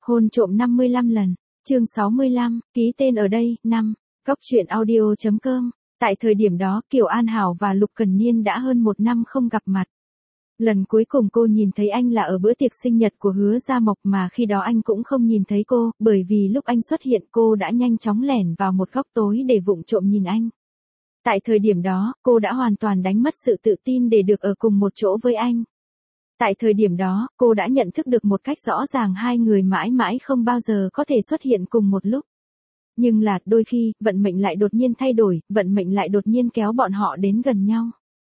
Hôn trộm 55 lần. Chương 65, ký tên ở đây, 5. Cóc truyện audio.com. Tại thời điểm đó, Kiều An Hảo và Lục Cần Niên đã hơn 1 năm không gặp mặt. Lần cuối cùng cô nhìn thấy anh là ở bữa tiệc sinh nhật của Hứa Gia Mộc, mà khi đó anh cũng không nhìn thấy cô, bởi vì lúc anh xuất hiện cô đã nhanh chóng lẻn vào một góc tối để vụng trộm nhìn anh. Tại thời điểm đó, cô đã hoàn toàn đánh mất sự tự tin để được ở cùng một chỗ với anh. Tại thời điểm đó, cô đã nhận thức được một cách rõ ràng hai người mãi mãi không bao giờ có thể xuất hiện cùng một lúc. Nhưng là, đôi khi, vận mệnh lại đột nhiên thay đổi, vận mệnh lại đột nhiên kéo bọn họ đến gần nhau.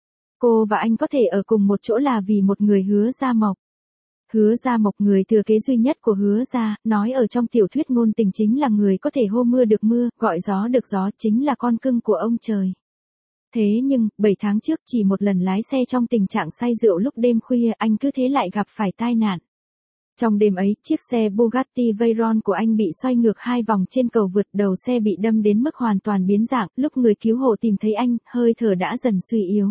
Cô và anh có thể ở cùng một chỗ là vì một người Hứa Gia Mộc. Hứa Gia Mộc, người thừa kế duy nhất của Hứa Gia, nói ở trong tiểu thuyết ngôn tình chính là người có thể hô mưa được mưa, gọi gió được gió, chính là con cưng của ông trời. Thế nhưng, 7 tháng trước chỉ một lần lái xe trong tình trạng say rượu lúc đêm khuya, anh cứ thế lại gặp phải tai nạn. Trong đêm ấy, chiếc xe Bugatti Veyron của anh bị xoay ngược 2 vòng trên cầu vượt, đầu xe bị đâm đến mức hoàn toàn biến dạng, lúc người cứu hộ tìm thấy anh, hơi thở đã dần suy yếu.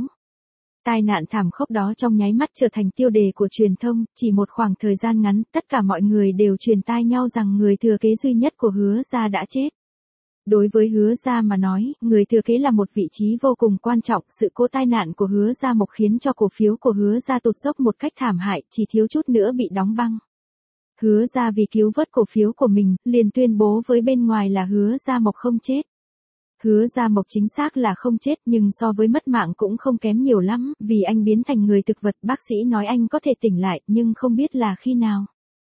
Tai nạn thảm khốc đó trong nháy mắt trở thành tiêu đề của truyền thông, chỉ một khoảng thời gian ngắn, tất cả mọi người đều truyền tai nhau rằng người thừa kế duy nhất của Hứa Gia đã chết. Đối với Hứa Gia mà nói, người thừa kế là một vị trí vô cùng quan trọng, sự cố tai nạn của Hứa Gia Mộc khiến cho cổ phiếu của Hứa Gia tụt dốc một cách thảm hại, chỉ thiếu chút nữa bị đóng băng. Hứa Gia vì cứu vớt cổ phiếu của mình, liền tuyên bố với bên ngoài là Hứa Gia Mộc không chết. Hứa Gia Mộc chính xác là không chết, nhưng so với mất mạng cũng không kém nhiều lắm, vì anh biến thành người thực vật, bác sĩ nói anh có thể tỉnh lại, nhưng không biết là khi nào.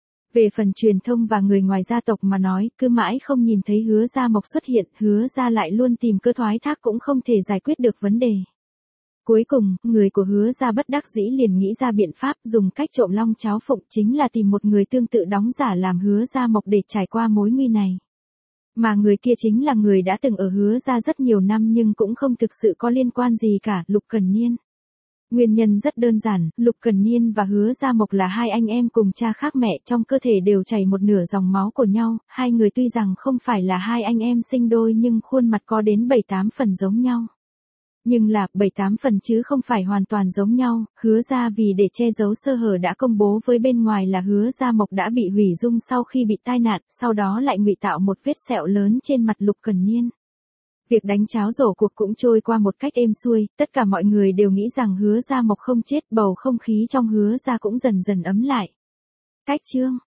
Về phần truyền thông và người ngoài gia tộc mà nói, cứ mãi không nhìn thấy Hứa Gia Mộc xuất hiện, Hứa Gia lại luôn tìm cơ thoái thác cũng không thể giải quyết được vấn đề. Cuối cùng, người của Hứa Gia bất đắc dĩ liền nghĩ ra biện pháp, dùng cách trộm long cháo phụng, chính là tìm một người tương tự đóng giả làm Hứa Gia Mộc để trải qua mối nguy này. Mà người kia chính là người đã từng ở Hứa Gia rất nhiều năm nhưng cũng không thực sự có liên quan gì cả, Lục Cần Niên. Nguyên nhân rất đơn giản, Lục Cần Niên và Hứa Gia Mộc là hai anh em cùng cha khác mẹ, trong cơ thể đều chảy một nửa dòng máu của nhau, hai người tuy rằng không phải là hai anh em sinh đôi nhưng khuôn mặt có đến 7-8 phần giống nhau. Nhưng là 7-8 phần chứ không phải hoàn toàn giống nhau. Hứa Gia vì để che giấu sơ hở đã công bố với bên ngoài là Hứa Gia Mộc đã bị hủy dung sau khi bị tai nạn, sau đó lại ngụy tạo một vết sẹo lớn trên mặt Lục Cần Niên. Việc đánh cháo rổ cuộc cũng trôi qua một cách êm xuôi, tất cả mọi người đều nghĩ rằng Hứa Gia Mộc không chết, bầu không khí trong Hứa Gia cũng dần dần ấm lại. Cách chương